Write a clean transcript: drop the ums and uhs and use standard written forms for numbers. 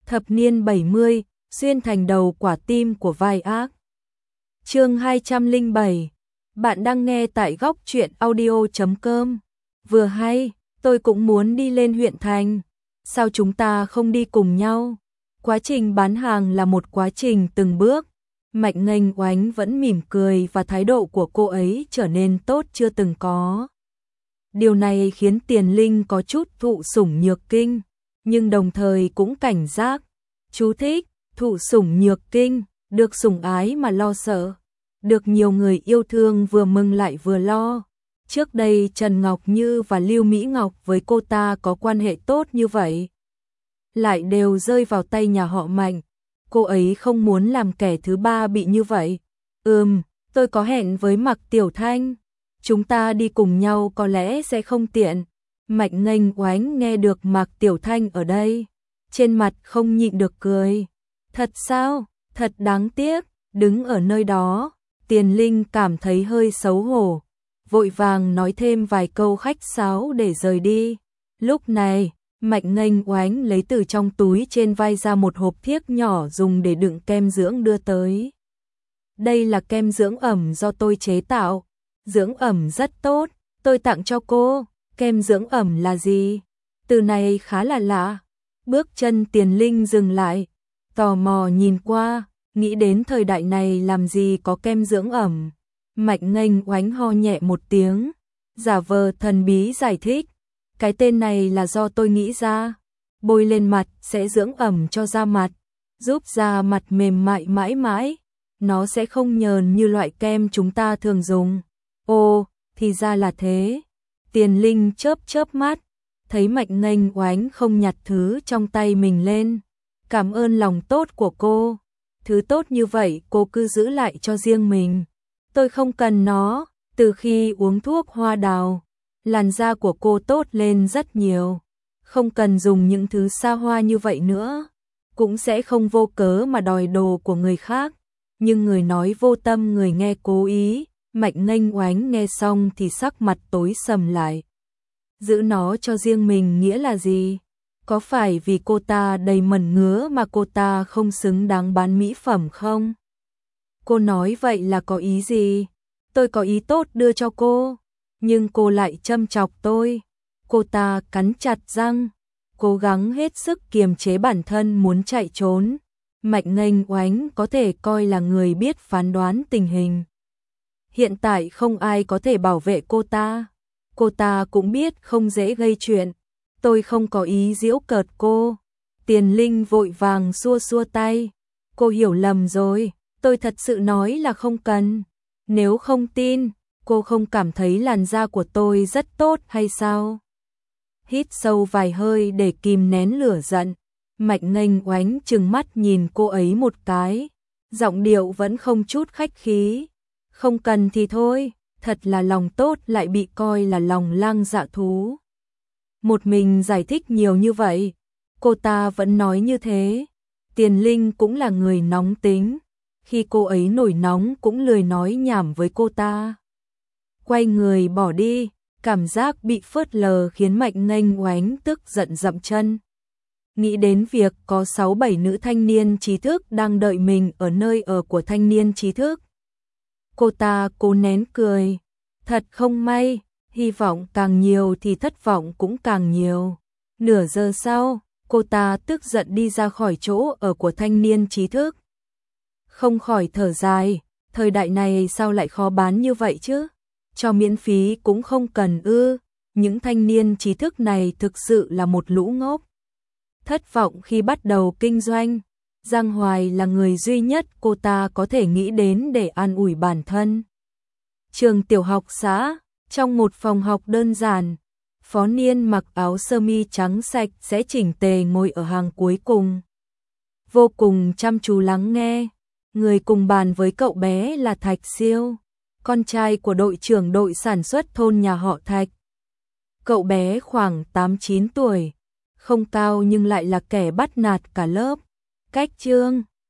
Thập niên 70, xuyên thành đầu quả tim của vai ác. Chương 207. Bạn đang nghe tại góc truyện audio.com. Vừa hay, tôi cũng muốn đi lên huyện thành. Sao chúng ta không đi cùng nhau? Quá trình bán hàng là một quá trình từng bước. Mạnh Nghênh Oánh vẫn mỉm cười và thái độ của cô ấy trở nên tốt chưa từng có. Điều này khiến Tiền Linh có chút thụ sủng nhược kinh, nhưng đồng thời cũng cảnh giác. Chú thích: thụ sủng nhược kinh, được sủng ái mà lo sợ, được nhiều người yêu thương vừa mừng lại vừa lo. Trước đây Trần Ngọc Như và Lưu Mỹ Ngọc với cô ta có quan hệ tốt như vậy, lại đều rơi vào tay nhà họ Mạnh. Cô ấy không muốn làm kẻ thứ ba bị như vậy. Tôi có hẹn với Mạc Tiểu Thanh. Chúng ta đi cùng nhau có lẽ sẽ không tiện. Mạnh Nghênh Oánh nghe được Mạc Tiểu Thanh ở đây, trên mặt không nhịn được cười. Thật sao? Thật đáng tiếc. Đứng ở nơi đó, Tiền Linh cảm thấy hơi xấu hổ, vội vàng nói thêm vài câu khách sáo để rời đi. Lúc này, Mạnh Nghênh Oánh lấy từ trong túi trên vai ra một hộp thiếc nhỏ dùng để đựng kem dưỡng đưa tới. Đây là kem dưỡng ẩm do tôi chế tạo. Dưỡng ẩm rất tốt, tôi tặng cho cô. Kem dưỡng ẩm là gì? Từ này khá là lạ. Bước chân Tiền Linh dừng lại, tò mò nhìn qua, nghĩ đến thời đại này làm gì có kem dưỡng ẩm. Mạnh Nghênh Oánh ho nhẹ một tiếng, giả vờ thần bí giải thích. Cái tên này là do tôi nghĩ ra. Bôi lên mặt sẽ dưỡng ẩm cho da mặt, giúp da mặt mềm mại mãi mãi. Nó sẽ không nhờn như loại kem chúng ta thường dùng. Ồ, thì ra là thế. Tiền Linh chớp chớp mắt, thấy Mạnh Nghênh Oánh không nhặt thứ trong tay mình lên. Cảm ơn lòng tốt của cô. Thứ tốt như vậy cô cứ giữ lại cho riêng mình. Tôi không cần nó. Từ khi uống thuốc hoa đào, làn da của cô tốt lên rất nhiều. Không cần dùng những thứ xa hoa như vậy nữa. Cũng sẽ không vô cớ mà đòi đồ của người khác. Nhưng người nói vô tâm người nghe cố ý. Mạnh Nghênh Oánh nghe xong thì sắc mặt tối sầm lại. Giữ nó cho riêng mình nghĩa là gì? Có phải vì cô ta đầy mẩn ngứa mà cô ta không xứng đáng bán mỹ phẩm không? Cô nói vậy là có ý gì? Tôi có ý tốt đưa cho cô, nhưng cô lại châm chọc tôi. Cô ta cắn chặt răng, cố gắng hết sức kiềm chế bản thân muốn chạy trốn. Mạnh Nghênh Oánh có thể coi là người biết phán đoán tình hình. Hiện tại không ai có thể bảo vệ cô ta. Cô ta cũng biết không dễ gây chuyện. Tôi không có ý giễu cợt cô. Tiền Linh vội vàng xua xua tay. Cô hiểu lầm rồi, tôi thật sự nói là không cần. Nếu không tin, cô không cảm thấy làn da của tôi rất tốt hay sao? Hít sâu vài hơi để kìm nén lửa giận. Mạnh Nghênh Oánh trừng mắt nhìn cô ấy một cái, giọng điệu vẫn không chút khách khí. Không cần thì thôi, thật là lòng tốt lại bị coi là lòng lang dạ thú. Một mình giải thích nhiều như vậy, cô ta vẫn nói như thế. Tiền Linh cũng là người nóng tính, khi cô ấy nổi nóng cũng lười nói nhảm với cô ta. Quay người bỏ đi, cảm giác bị phớt lờ khiến Mạnh Nghênh Oánh tức giận dậm chân. Nghĩ đến việc có 6-7 nữ thanh niên trí thức đang đợi mình ở nơi ở của thanh niên trí thức. Cô ta cố nén cười. Thật không may, hy vọng càng nhiều thì thất vọng cũng càng nhiều. Nửa giờ sau, cô ta tức giận đi ra khỏi chỗ ở của thanh niên trí thức. Không khỏi thở dài, thời đại này sao lại khó bán như vậy chứ? Cho miễn phí cũng không cần ư? Những thanh niên trí thức này thực sự là một lũ ngốc. Thất vọng khi bắt đầu kinh doanh, Giang Hoài là người duy nhất cô ta có thể nghĩ đến để an ủi bản thân. Trường tiểu học xã, trong một phòng học đơn giản, Phó Niên mặc áo sơ mi trắng sạch sẽ chỉnh tề ngồi ở hàng cuối cùng. Vô cùng chăm chú lắng nghe, người cùng bàn với cậu bé là Thạch Siêu, con trai của đội trưởng đội sản xuất thôn nhà họ Thạch. Cậu bé khoảng 8-9 tuổi, không cao nhưng lại là kẻ bắt nạt cả lớp. Cách chương